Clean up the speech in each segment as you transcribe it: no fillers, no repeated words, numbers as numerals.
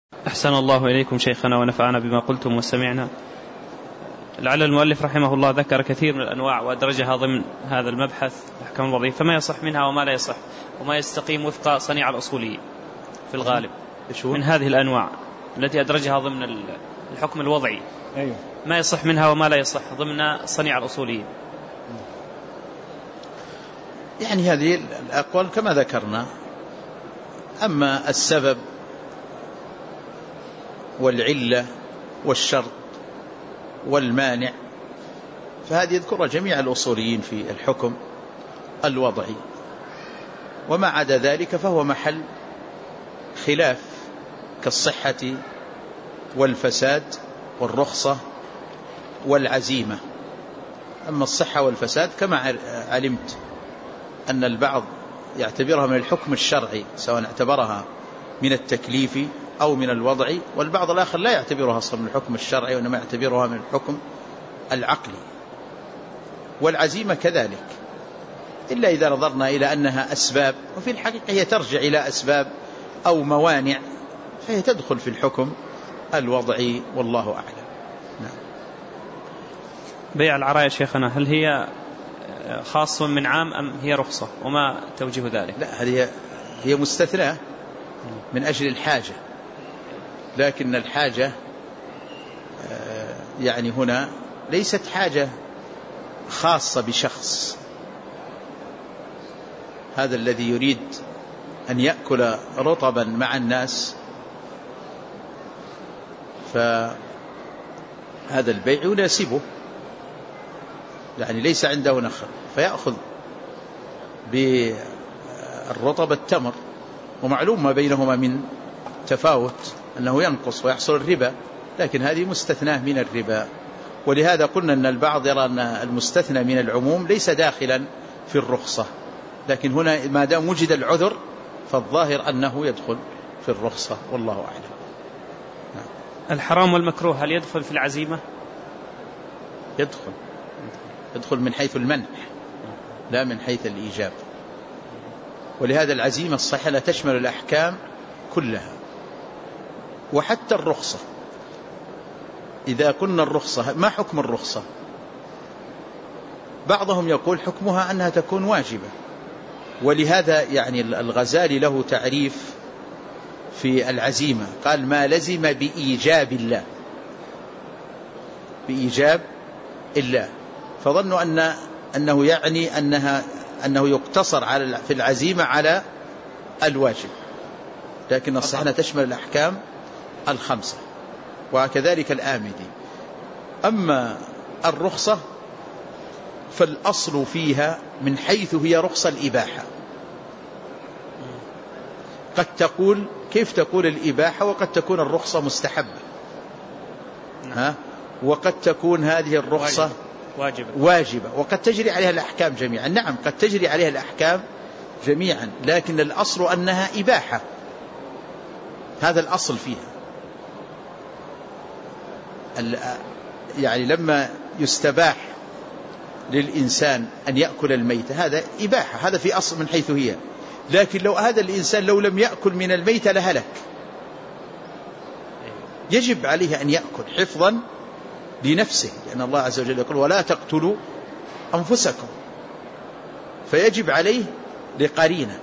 أحسن الله إليكم شيخنا ونفعنا بما قلتم وسمعنا. لعل المؤلف رحمه الله ذكر كثير من الأنواع وأدرجها ضمن هذا المبحث أحكام الوضعية، فما يصح منها وما لا يصح وما يستقيم وفق صنيع الأصوليين في الغالب من هذه الأنواع التي أدرجها ضمن الحكم الوضعي. ما يصح منها وما لا يصح ضمن صنيع الأصوليين. يعني هذه الأقوال كما ذكرنا. أما السبب والعلة والشرط والمانع فهذه يذكرها جميع الأصوليين في الحكم الوضعي، وما عدا ذلك فهو محل خلاف كالصحة والفساد والرخصة والعزيمة. أما الصحة والفساد كما علمت أن البعض يعتبرها من الحكم الشرعي سواء اعتبرها من التكليف أو من الوضعي، والبعض الآخر لا يعتبرها أصلا من الحكم الشرعي وإنما يعتبرها من الحكم العقلي. والعزيمة كذلك، إلا إذا نظرنا إلى أنها أسباب، وفي الحقيقة هي ترجع إلى أسباب أو موانع، فهي تدخل في الحكم الوضعي والله أعلم. نعم. بيع العرايا شيخنا هل هي خاص من عام أم هي رخصة وما توجيه ذلك؟ لا، هي مستثناة من أجل الحاجة، لكن الحاجة يعني هنا ليست حاجة خاصة بشخص. هذا الذي يريد أن يأكل رطبا مع الناس فهذا البيع يناسبه، يعني ليس عنده نخل فيأخذ بالرطب التمر، ومعلوم ما بينهما من تفاوت أنه ينقص ويحصل الربا، لكن هذه مستثناه من الربا. ولهذا قلنا أن البعض يرى أن المستثنى من العموم ليس داخلا في الرخصة، لكن هنا ما دام وجد العذر فالظاهر أنه يدخل في الرخصة والله أعلم. الحرام والمكروه هل يدخل في العزيمة؟ يدخل من حيث المنع لا من حيث الإيجاب. ولهذا العزيمة الصحيحة لا تشمل الأحكام كلها، وحتى الرخصة. إذا كنا الرخصة، ما حكم الرخصة؟ بعضهم يقول حكمها أنها تكون واجبة، ولهذا يعني الغزالي له تعريف في العزيمة، قال ما لزم بإيجاب الله، بإيجاب الله، فظنوا أنه يعني أنه يقتصر في العزيمة على الواجب، لكن الصحيح تشمل الأحكام الخمسة، وكذلك الآمدي. أما الرخصة فالأصل فيها من حيث هي رخصة الإباحة. قد تقول كيف تقول الإباحة وقد تكون الرخصة مستحبة، وقد تكون هذه الرخصة واجبة وقد تجري عليها الأحكام جميعا. نعم قد تجري عليها الأحكام جميعا، لكن الأصل أنها إباحة، هذا الأصل فيها. يعني لما يستباح للإنسان أن يأكل الميتة هذا إباحة، هذا في أصل من حيث هي، لكن لو هذا الإنسان لو لم يأكل من الميتة لهلك، يجب عليه أن يأكل حفظا لنفسه، لأن الله عز وجل يقول ولا تقتلوا أنفسكم، فيجب عليه لقرينة.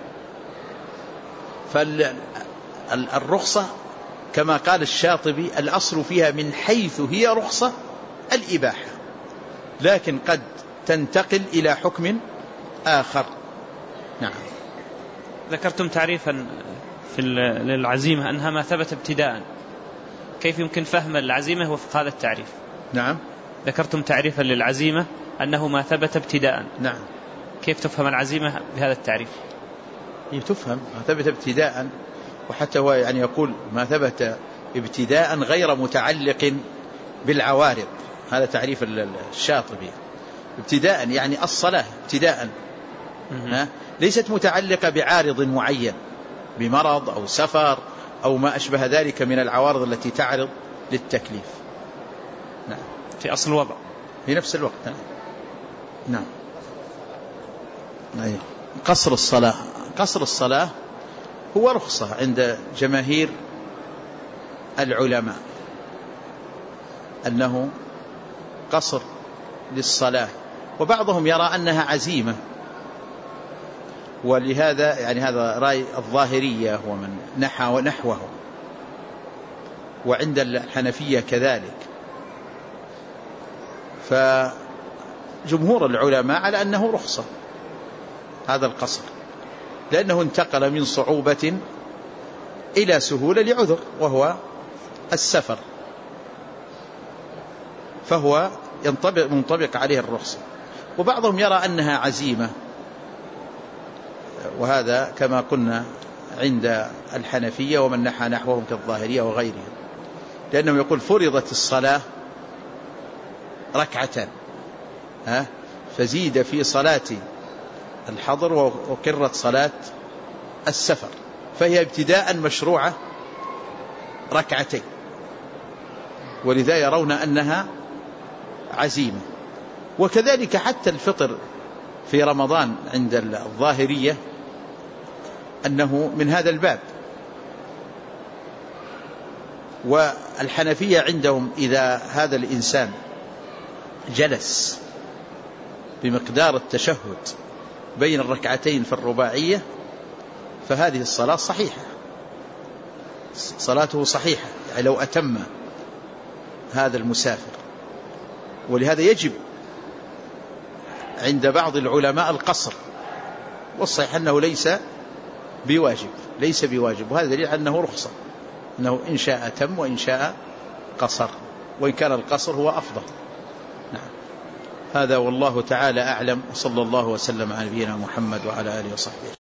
فالرخصة كما قال الشاطبي الأصل فيها من حيث هي رخصة الإباحة، لكن قد تنتقل إلى حكم آخر. نعم. ذكرتم تعريفا للعزيمة أنها ما ثبت ابتداء، كيف يمكن فهم العزيمة وفق هذا التعريف؟ نعم. ذكرتم تعريفا للعزيمة أنه ما ثبت ابتداء. نعم. كيف تفهم العزيمة بهذا التعريف؟ تفهم ما ثبت ابتداء، وحتى هو يعني يقول ما ثبت ابتداء غير متعلق بالعوارض، هذا تعريف الشاطبي. ابتداء يعني الصلاة ابتداء ليست متعلقة بعارض معين بمرض أو سفر أو ما أشبه ذلك من العوارض التي تعرض للتكليف. نعم. في أصل الوضع في نفس الوقت. نعم. نعم. قصر الصلاة هو رخصة عند جماهير العلماء أنه قصر للصلاة، وبعضهم يرى أنها عزيمة، ولهذا يعني هذا رأي الظاهرية ومن نحى ونحوه، وعند الحنفية كذلك. فجمهور العلماء على أنه رخصة هذا القصر، لأنه انتقل من صعوبة إلى سهولة لعذر وهو السفر، فهو منطبق عليه الرخصة. وبعضهم يرى أنها عزيمة، وهذا كما قلنا عند الحنفية ومن نحى نحوهم كالظاهرية وغيرهم، لأنه يقول فرضت الصلاة ركعتان فزيد في صلاة الحضر وقرت صلاة السفر، فهي ابتداء مشروعة ركعتين، ولذا يرون أنها عزيمة. وكذلك حتى الفطر في رمضان عند الظاهرية أنه من هذا الباب. والحنفية عندهم إذا هذا الإنسان جلس بمقدار التشهد بين الركعتين في الرباعية فهذه الصلاة صحيحة، صلاته صحيحة، يعني لو أتم هذا المسافر. ولهذا يجب عند بعض العلماء القصر، والصحيح أنه ليس بواجب، وهذا دليل أنه رخصة، أنه إن شاء تم وإن شاء قصر، وإن كان القصر هو أفضل. نعم، هذا والله تعالى أعلم، وصلى الله وسلم على نبينا محمد وعلى آله وصحبه.